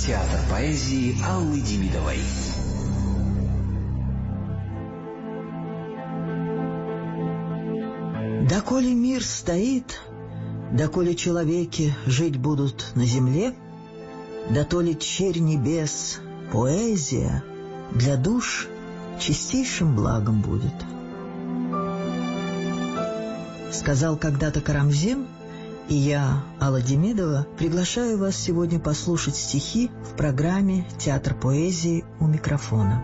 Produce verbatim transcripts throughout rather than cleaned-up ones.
Театр поэзии Аллы Демидовой. Доколе мир стоит, доколе человеки жить будут на земле, дотоле черь небес, поэзия для душ чистейшим благом будет. Сказал когда-то Карамзин, и я, Алла Демидова, приглашаю вас сегодня послушать стихи в программе «Театр поэзии» у микрофона.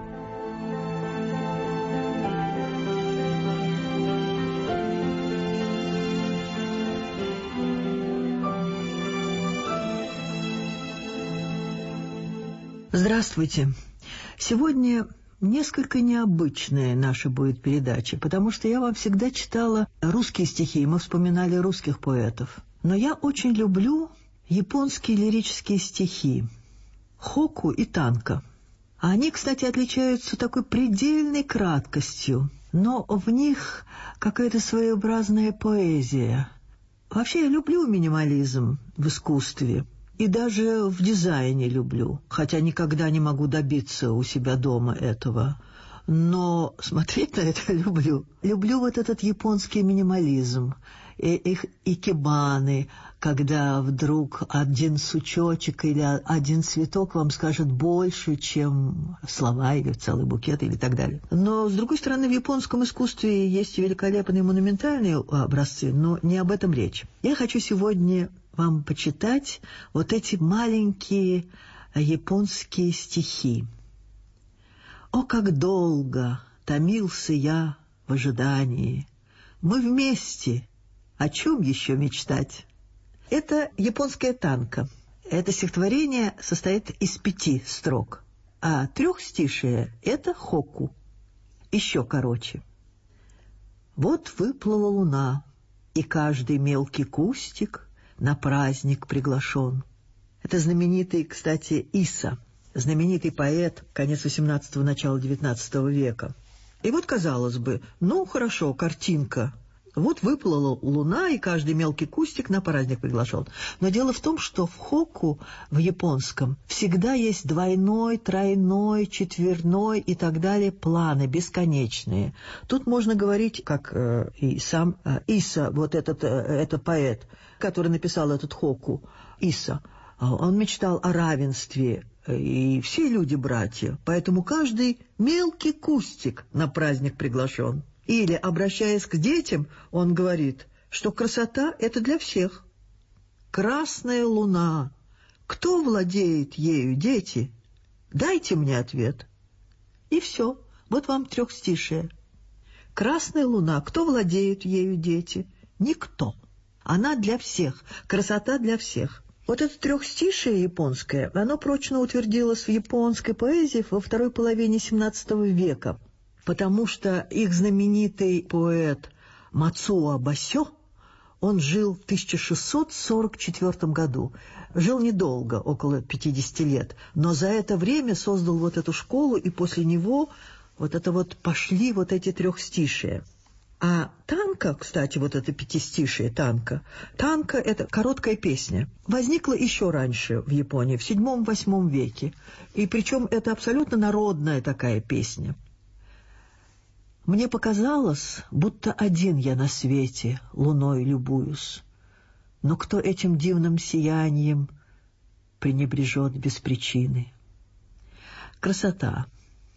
Здравствуйте. Сегодня несколько необычная наша будет передача, потому что я вам всегда читала русские стихи, мы вспоминали русских поэтов. Но я очень люблю японские лирические стихи Хоку и Танка. Они, кстати, отличаются такой предельной краткостью, но в них какая-то своеобразная поэзия. Вообще я люблю минимализм в искусстве. И даже в дизайне люблю, хотя никогда не могу добиться у себя дома этого. Но смотреть на это люблю. Люблю вот этот японский минимализм, и их икебаны, когда вдруг один сучочек или один цветок вам скажет больше, чем слова или целый букет или так далее. Но, с другой стороны, в японском искусстве есть великолепные монументальные образцы, но не об этом речь. Я хочу сегодня вам почитать вот эти маленькие японские стихи. «О, как долго томился я в ожидании! Мы вместе, о чем еще мечтать?» Это японская танка. Это стихотворение состоит из пяти строк, а трехстишие — это хоку, еще короче. «Вот выплыла луна, и каждый мелкий кустик на праздник приглашен». Это знаменитый, кстати, Иса, знаменитый поэт, конец восемнадцатого, начало девятнадцатого века. И вот, казалось бы, ну, хорошо, картинка. Вот выплыла луна, и каждый мелкий кустик на праздник приглашен. Но дело в том, что в хоку, в японском, всегда есть двойной, тройной, четверной и так далее планы, бесконечные. Тут можно говорить, как э, и сам э, Иса, вот этот, э, этот поэт, который написал этот хоку, Иса, он мечтал о равенстве, и все люди братья, поэтому каждый мелкий кустик на праздник приглашен. Или, обращаясь к детям, он говорит, что красота — это для всех. «Красная луна, кто владеет ею, дети? Дайте мне ответ». И все, вот вам трехстишие. «Красная луна, кто владеет ею, дети? Никто. Она для всех, красота для всех». Вот это трехстишие японское, оно прочно утвердилось в японской поэзии во второй половине семнадцатого века, потому что их знаменитый поэт Мацуо Басё, он жил в тысяча шестьсот сорок четвёртом году. Жил недолго, около пятидесяти лет, но за это время создал вот эту школу, и после него вот это вот пошли вот эти трехстишия. А танка, кстати, вот это пятистишие танка, танка — это короткая песня. Возникла еще раньше в Японии, в седьмом-восьмом веке. И причем это абсолютно народная такая песня. «Мне показалось, будто один я на свете, луной любуюсь. Но кто этим дивным сиянием пренебрежет без причины?» Красота.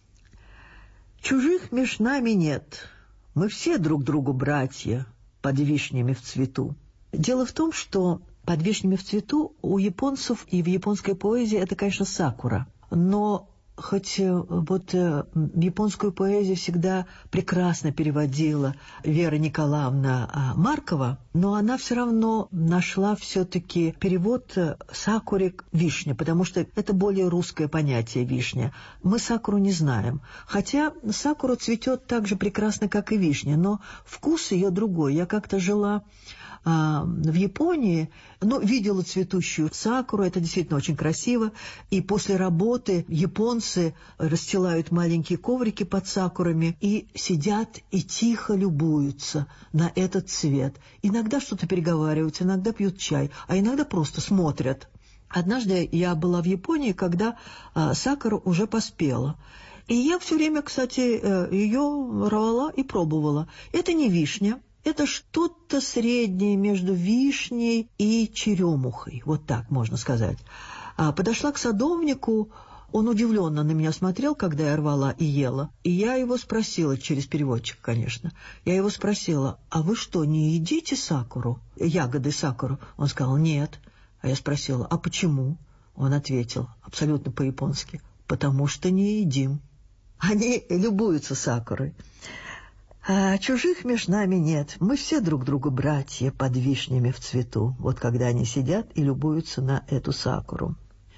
«Чужих меж нами нет. Мы все друг другу братья, под вишнями в цвету». Дело в том, что под вишнями в цвету у японцев и в японской поэзии это, конечно, сакура. Но хоть вот японскую поэзию всегда прекрасно переводила Вера Николаевна Маркова, но она все равно нашла все-таки перевод сакуре вишня, потому что это более русское понятие вишня. Мы сакуру не знаем, хотя сакура цветет так же прекрасно, как и вишня, но вкус ее другой. Я как-то жила а, в Японии, но видела цветущую сакуру, это действительно очень красиво, и после работы японцы расстилают маленькие коврики под сакурами и сидят и тихо любуются на этот цвет. Иногда что-то переговариваются, иногда пьют чай, а иногда просто смотрят. Однажды я была в Японии, когда а, сакура уже поспела. И я все время, кстати, ее рвала и пробовала. Это не вишня, это что-то среднее между вишней и черемухой. Вот так можно сказать. А, подошла к садовнику, он удивленно на меня смотрел, когда я рвала и ела. И я его спросила, через переводчика, конечно, я его спросила: а вы что, не едите сакуру, ягоды сакуру? Он сказал: нет. А я спросила: а почему? Он ответил абсолютно по-японски: потому что не едим. Они любуются сакурой. А чужих меж нами нет. Мы все друг другу братья под вишнями в цвету. Вот когда они сидят и любуются на эту сакуру.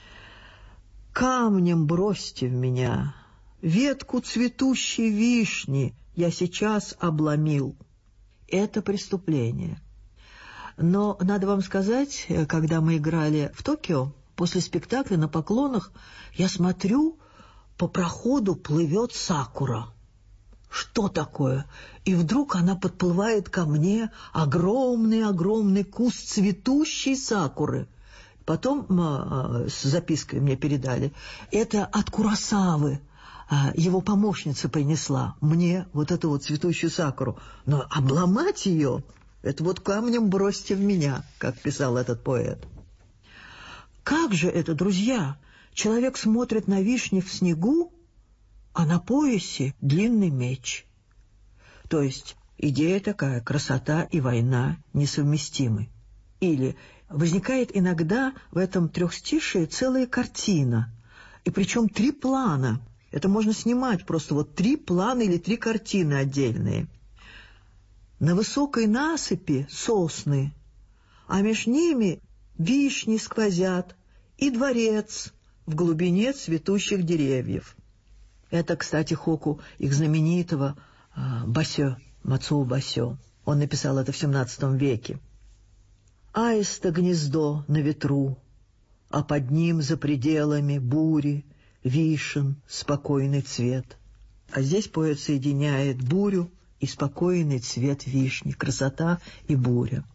Камнем бросьте в меня, ветку цветущей вишни я сейчас обломил. Это преступление. Но надо вам сказать, когда мы играли в Токио, после спектакля на поклонах, я смотрю, по проходу плывет сакура. Что такое? И вдруг она подплывает ко мне, огромный-огромный куст цветущей сакуры. Потом а, с запиской мне передали. Это от Куросавы. А, его помощница принесла мне вот эту вот цветущую сакуру. Но обломать ее, это вот камнем бросьте в меня, как писал этот поэт. Как же это, друзья? Человек смотрит на вишни в снегу, а на поясе длинный меч. То есть идея такая: красота и война несовместимы. Или возникает иногда в этом трехстишие целая картина, и причем три плана. Это можно снимать просто вот три плана или три картины отдельные. На высокой насыпи сосны, а меж ними вишни сквозят, и дворец в глубине цветущих деревьев. Это, кстати, хоку их знаменитого а, Басё, Мацуо Басё. Он написал это в семнадцатом веке. Аиста гнездо на ветру, а под ним за пределами бури вишен спокойный цвет. А здесь поэт соединяет бурю и спокойный цвет вишни, красота и буря.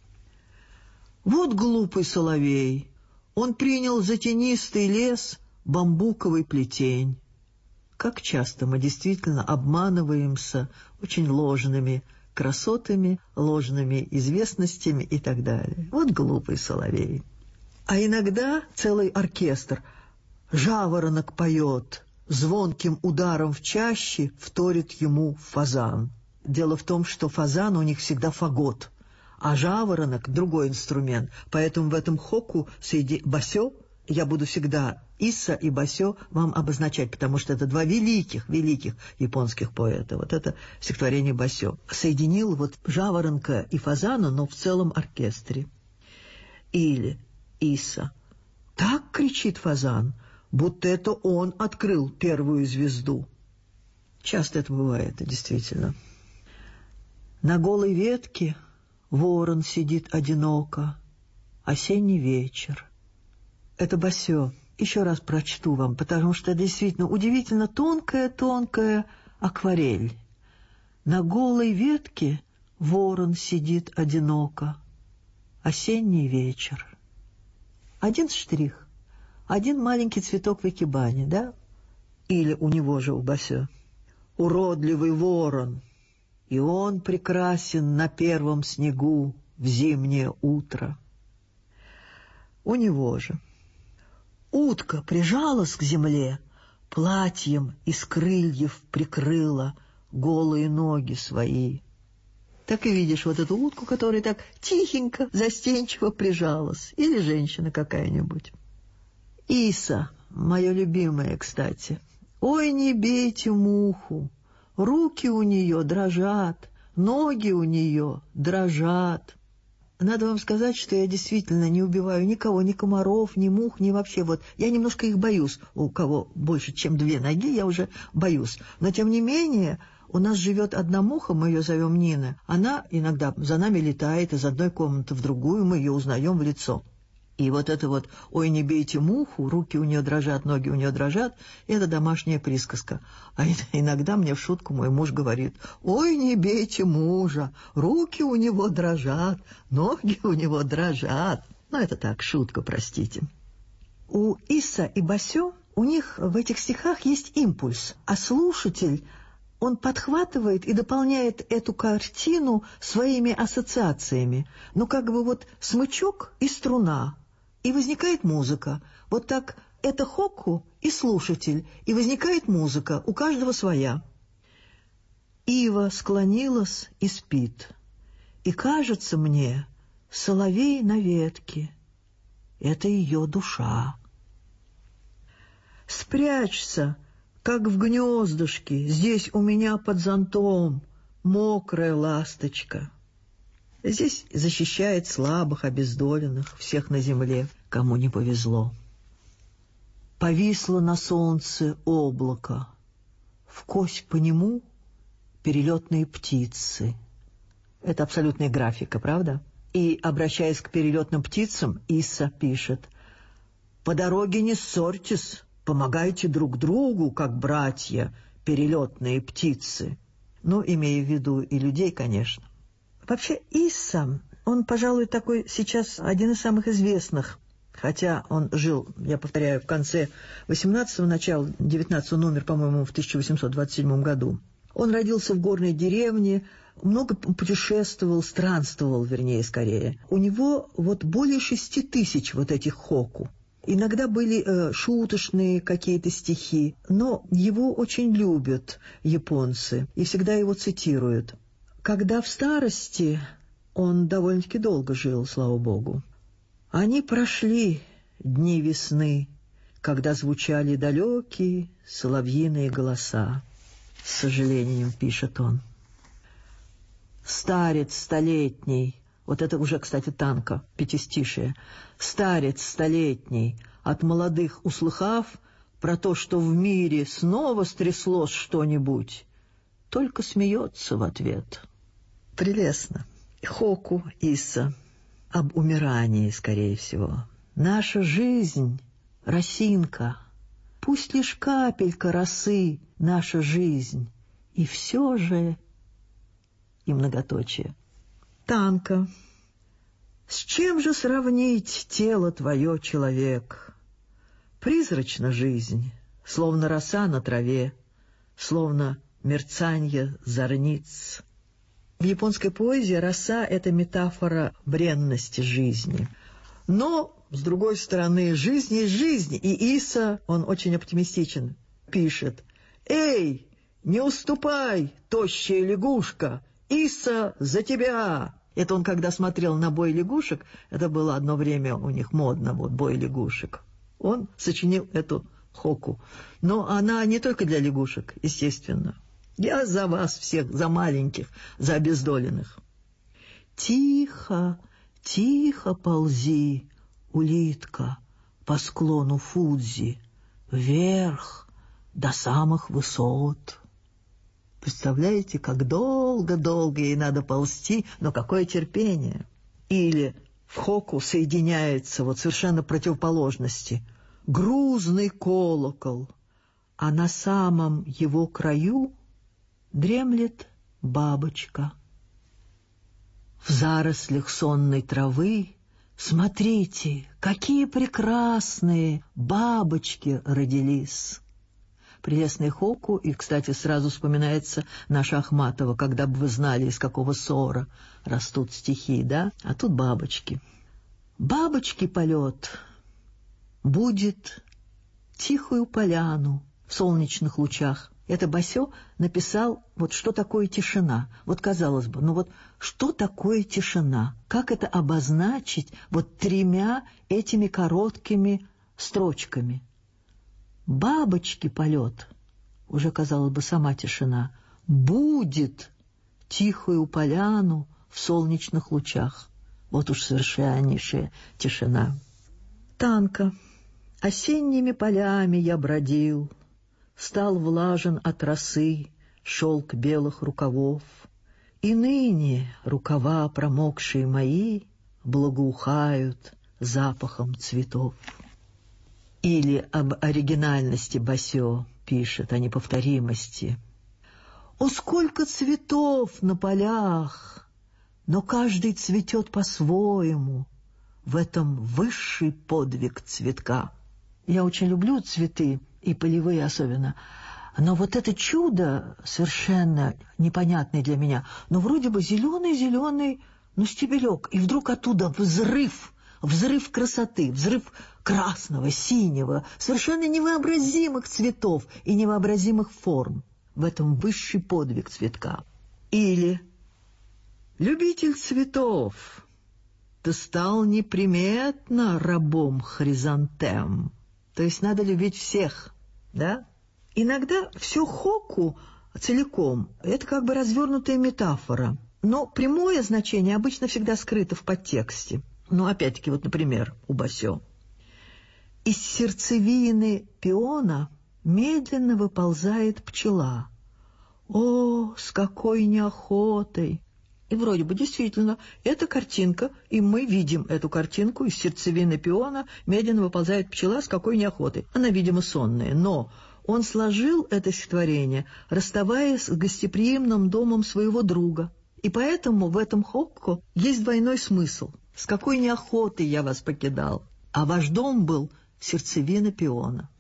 Вот глупый соловей, он принял за тенистый лес бамбуковый плетень. Как часто мы действительно обманываемся очень ложными красотами, ложными известностями и так далее. Вот глупый соловей. А иногда целый оркестр. Жаворонок поет, звонким ударом в чаще вторит ему фазан. Дело в том, что фазан у них всегда фагот, а жаворонок — другой инструмент. Поэтому в этом хоку среди басё я буду всегда Исса и Басё вам обозначать, потому что это два великих, великих японских поэта. Вот это стихотворение Басё. Соединил вот жаворонка и фазана, но в целом оркестре. Или Исса. Так кричит фазан, будто это он открыл первую звезду. Часто это бывает, действительно. На голой ветке ворон сидит одиноко. Осенний вечер. Это Басё. Еще раз прочту вам, потому что действительно удивительно тонкая-тонкая акварель. На голой ветке ворон сидит одиноко. Осенний вечер. Один штрих, один маленький цветок в икебане, да? Или у него же, у Басё. Уродливый ворон, и он прекрасен на первом снегу в зимнее утро. У него же. Утка прижалась к земле, платьем из крыльев прикрыла голые ноги свои. Так и видишь вот эту утку, которая так тихенько, застенчиво прижалась. Или женщина какая-нибудь. Иса, мое любимое, кстати. Ой, не бейте муху, руки у нее дрожат, ноги у нее дрожат. Надо вам сказать, что я действительно не убиваю никого, ни комаров, ни мух, ни вообще вот. Я немножко их боюсь. У кого больше, чем две ноги, я уже боюсь. Но, тем не менее, у нас живет одна муха, мы ее зовем Нина. Она иногда за нами летает из одной комнаты в другую, мы ее узнаем в лицо. И вот это вот «Ой, не бейте муху», руки у нее дрожат, ноги у нее дрожат — это домашняя присказка. А иногда мне в шутку мой муж говорит: «Ой, не бейте мужа, руки у него дрожат, ноги у него дрожат». Ну, это так, шутка, простите. У Иса и Басё, у них в этих стихах есть импульс, а слушатель, он подхватывает и дополняет эту картину своими ассоциациями. Ну, как бы вот смычок и струна, и возникает музыка. Вот так это хокку и слушатель, и возникает музыка, у каждого своя. Ива склонилась и спит, и кажется мне, соловей на ветке — это ее душа. Спрячься, как в гнездышке, здесь у меня под зонтом, мокрая ласточка. Здесь защищает слабых, обездоленных, всех на земле, кому не повезло. Повисло на солнце облако, вкось по нему перелетные птицы. Это абсолютная графика, правда? И, обращаясь к перелетным птицам, Иса пишет: «По дороге не ссорьтесь, помогайте друг другу, как братья, перелетные птицы». Ну, имея в виду и людей, конечно. Вообще, Иса, он, пожалуй, такой сейчас один из самых известных, хотя он жил, я повторяю, в конце восемнадцатого, начало девятнадцатого, он умер, по-моему, в тысяча восемьсот двадцать седьмом году. Он родился в горной деревне, много путешествовал, странствовал, вернее, скорее. У него вот более шести тысяч вот этих хокку. Иногда были э, шуточные какие-то стихи, но его очень любят японцы и всегда его цитируют. Когда в старости, он довольно-таки долго жил, слава богу, они прошли дни весны, когда звучали далекие соловьиные голоса. С сожалением пишет он. Старец столетний, вот это уже, кстати, Танка, пятистишие. Старец столетний, от молодых услыхав про то, что в мире снова стряслось что-нибудь, только смеется в ответ. Прелестно. Хокку Иса об умирании, скорее всего. Наша жизнь — росинка, пусть лишь капелька росы наша жизнь, и все же... И многоточие. Танка. С чем же сравнить тело твое, человек? Призрачна жизнь, словно роса на траве, словно мерцанье зорниц. В японской поэзии роса — это метафора бренности жизни. Но, с другой стороны, жизнь есть жизнь, и Иса, он очень оптимистичен, пишет: «Эй, не уступай, тощая лягушка! Иса за тебя!» Это он, когда смотрел на бой лягушек, это было одно время у них модно, вот бой лягушек. Он сочинил эту хокку. Но она не только для лягушек, естественно. Я за вас всех, за маленьких, за обездоленных. Тихо, тихо ползи, улитка, по склону Фудзи, вверх до самых высот. Представляете, как долго-долго ей надо ползти, но какое терпение. Или в хокку соединяется вот совершенно противоположности. Грузный колокол, а на самом его краю дремлет бабочка. В зарослях сонной травы, смотрите, какие прекрасные бабочки родились. Прелестный хокку, и, кстати, сразу вспоминается наша Ахматова, когда бы вы знали, из какого сора растут стихи, да? А тут бабочки. Бабочки полет будет тихую поляну в солнечных лучах. Это Басё написал, вот что такое тишина. Вот, казалось бы, ну вот что такое тишина? Как это обозначить вот тремя этими короткими строчками? Бабочки полет, уже, казалось бы, сама тишина, будет тихую поляну в солнечных лучах. Вот уж совершеннейшая тишина. Танка. Осенними полями я бродил, стал влажен от росы шелк белых рукавов, и ныне рукава промокшие мои благоухают запахом цветов. Или об оригинальности Басё пишет, о неповторимости. «О, сколько цветов на полях, но каждый цветет по-своему, в этом высший подвиг цветка». Я очень люблю цветы, и полевые особенно. Но вот это чудо совершенно непонятное для меня. Но вроде бы зеленый-зеленый, ну, стебелек. И вдруг оттуда взрыв, взрыв красоты, взрыв красного, синего, совершенно невообразимых цветов и невообразимых форм. В этом высший подвиг цветка. Или любитель цветов, ты стал неприметно рабом хризантем. То есть надо любить всех, да? Иногда все хокку целиком – это как бы развернутая метафора. Но прямое значение обычно всегда скрыто в подтексте. Ну, опять-таки, вот, например, у Басё. Из сердцевины пиона медленно выползает пчела. О, с какой неохотой! И вроде бы действительно, это картинка, и мы видим эту картинку, из сердцевины пиона медленно выползает пчела, с какой неохотой. Она, видимо, сонная, но он сложил это стихотворение, расставаясь с гостеприимным домом своего друга. И поэтому в этом хокку есть двойной смысл. С какой неохотой я вас покидал, а ваш дом был сердцевина пиона.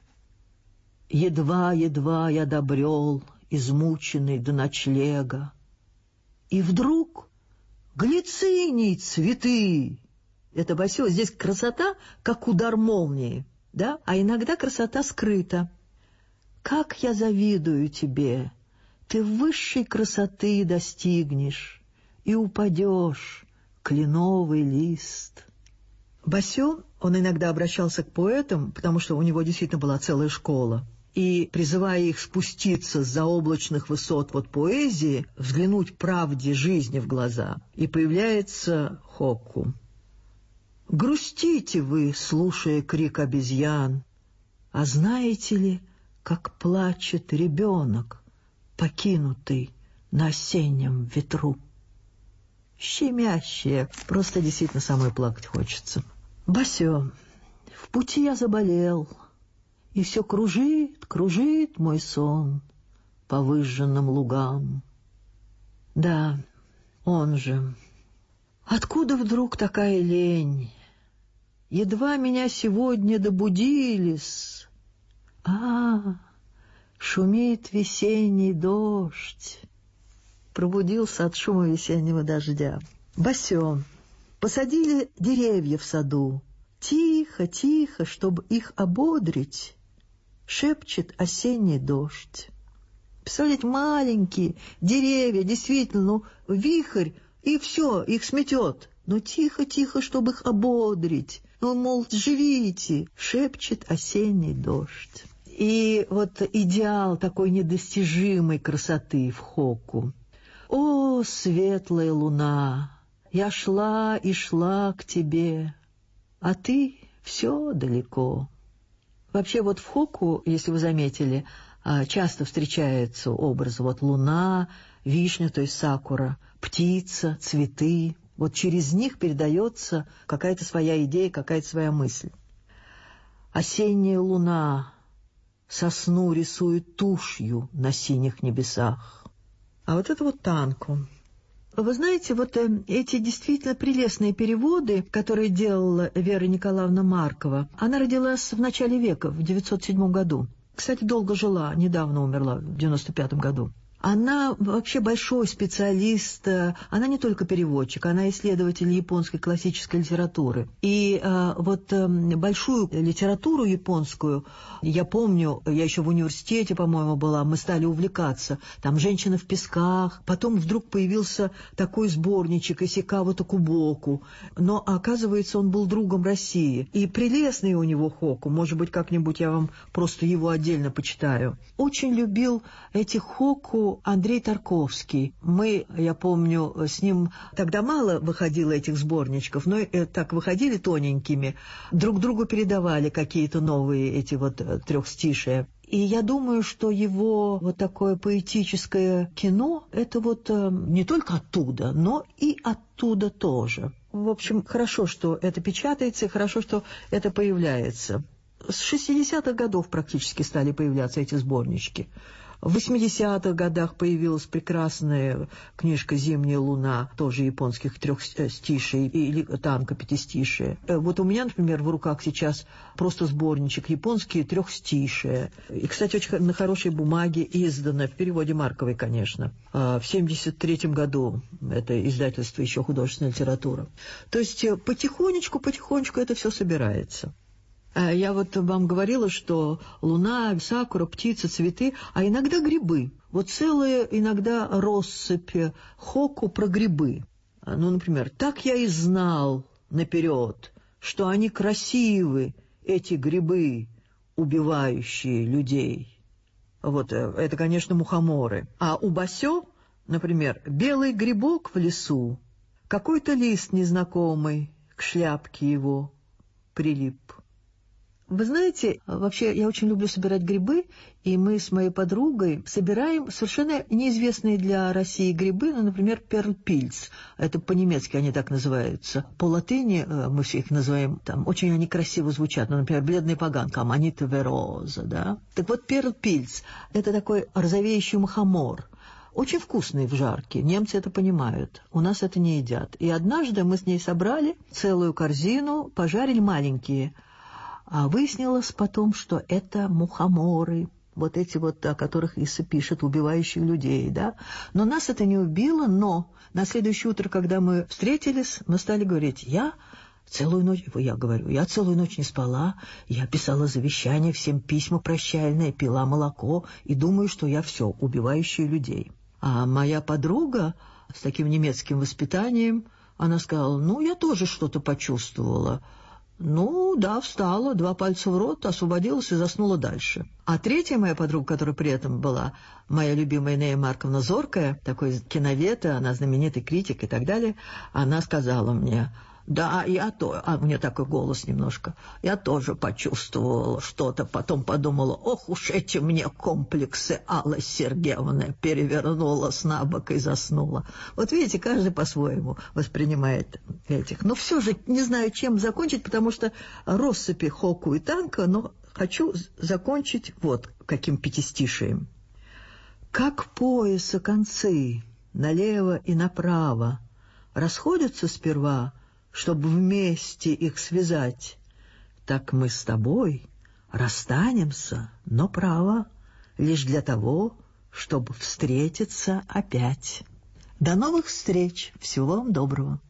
Едва-едва я добрел, измученный до ночлега, и вдруг глициний цветы. Это Басё, здесь красота, как удар молнии, да? А иногда красота скрыта. Как я завидую тебе, ты высшей красоты достигнешь и упадешь, кленовый лист. Басё, он иногда обращался к поэтам, потому что у него действительно была целая школа, и, призывая их спуститься с заоблачных высот вот поэзии, взглянуть правде жизни в глаза, и появляется хокку. Грустите вы, слушая крик обезьян, а знаете ли, как плачет ребенок, покинутый на осеннем ветру? Щемящее, просто действительно самой плакать хочется. Басё, в пути я заболел, и все кружит, кружит мой сон по выжженным лугам. Да, он же. Откуда вдруг такая лень? Едва меня сегодня добудились. А, шумит весенний дождь. Пробудился от шума весеннего дождя. Басё, посадили деревья в саду. Тихо, тихо, чтобы их ободрить, шепчет осенний дождь. Представляете, маленькие деревья, действительно, ну, вихрь, и все, их сметет. Но тихо-тихо, чтобы их ободрить. Ну, мол, живите, шепчет осенний дождь. И вот идеал такой недостижимой красоты в хокку. О, светлая луна, я шла и шла к тебе, а ты все далеко. Вообще вот в хокку, если вы заметили, часто встречаются образы вот луна, вишня, то есть сакура, птица, цветы. Вот через них передается какая-то своя идея, какая-то своя мысль. Осенняя луна сосну рисует тушью на синих небесах. А вот это вот танку. Вы знаете, вот эти действительно прелестные переводы, которые делала Вера Николаевна Маркова, она родилась в начале века, в девятьсот седьмом году. Кстати, долго жила, недавно умерла, в девяносто пятом году. Она вообще большой специалист, она не только переводчик, она исследователь японской классической литературы. И э, вот э, большую литературу японскую, я помню, я еще в университете, по-моему, была, мы стали увлекаться. Там «Женщина в песках», потом вдруг появился такой сборничек Исикава Такубоку. Но, оказывается, он был другом России. И прелестный у него хокку, может быть, как-нибудь я вам просто его отдельно почитаю. Очень любил эти хокку Андрей Тарковский. Мы, я помню, с ним тогда мало выходило этих сборничков, но так выходили тоненькими, друг другу передавали какие-то новые эти вот трехстишия. И я думаю, что его вот такое поэтическое кино, это вот не только оттуда, но и оттуда тоже. В общем, хорошо, что это печатается, хорошо, что это появляется. С шестидесятых годов практически стали появляться эти сборнички. В восьмидесятых годах появилась прекрасная книжка «Зимняя луна», тоже японских трехстишей или танка пятистишия. Вот у меня, например, в руках сейчас просто сборничек «Японские трехстишия». И, кстати, очень на хорошей бумаге издано, в переводе Марковой, конечно. В семьдесят третьем году это издательство еще художественная литература. То есть потихонечку-потихонечку это все собирается. Я вот вам говорила, что луна, сакура, птицы, цветы, а иногда грибы. Вот целая иногда россыпь хоку про грибы. Ну, например, «Так я и знал наперед, что они красивы, эти грибы, убивающие людей». Вот это, конечно, мухоморы. А у басё, например, «Белый грибок в лесу, какой-то лист незнакомый к шляпке его прилип». Вы знаете, вообще я очень люблю собирать грибы, и мы с моей подругой собираем совершенно неизвестные для России грибы, ну, например, перлпильц. Это по-немецки они так называются. По латыни мы все их называем, там очень они красиво звучат. Ну, например, бледная поганка, аманита вероза, да. Так вот, перлпильц – это такой розовеющий мухомор. Очень вкусный в жарке, немцы это понимают, у нас это не едят. И однажды мы с ней собрали целую корзину, пожарили маленькие. А выяснилось потом, что это мухоморы, вот эти вот, о которых Иса пишет, убивающие людей, да. Но нас это не убило, но на следующее утро, когда мы встретились, мы стали говорить, я целую ночь, я говорю, я целую ночь не спала, я писала завещание, всем письма прощальные, пила молоко и думаю, что я все, убивающие людей. А моя подруга с таким немецким воспитанием, она сказала, ну, я тоже что-то почувствовала. Ну, да, встала, два пальца в рот, освободилась и заснула дальше. А третья моя подруга, которая при этом была моя любимая Нея Марковна Зоркая, такой киновед, она знаменитый критик и так далее, она сказала мне, да, я то, а у меня такой голос немножко, я тоже почувствовала что-то, потом подумала, ох уж эти мне комплексы Аллы Сергеевны, перевернулась на бок и заснула. Вот видите, каждый по-своему воспринимает этих. Но все же не знаю, чем закончить, потому что россыпи хоку и танка, но хочу закончить вот каким пятистишием. Как пояса концы налево и направо расходятся сперва, чтобы вместе их связать, так мы с тобой расстанемся, но право, лишь для того, чтобы встретиться опять. До новых встреч! Всего вам доброго!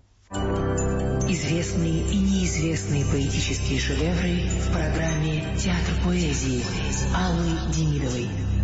Известные и неизвестные поэтические шедевры в программе «Театр поэзии» Аллы Демидовой.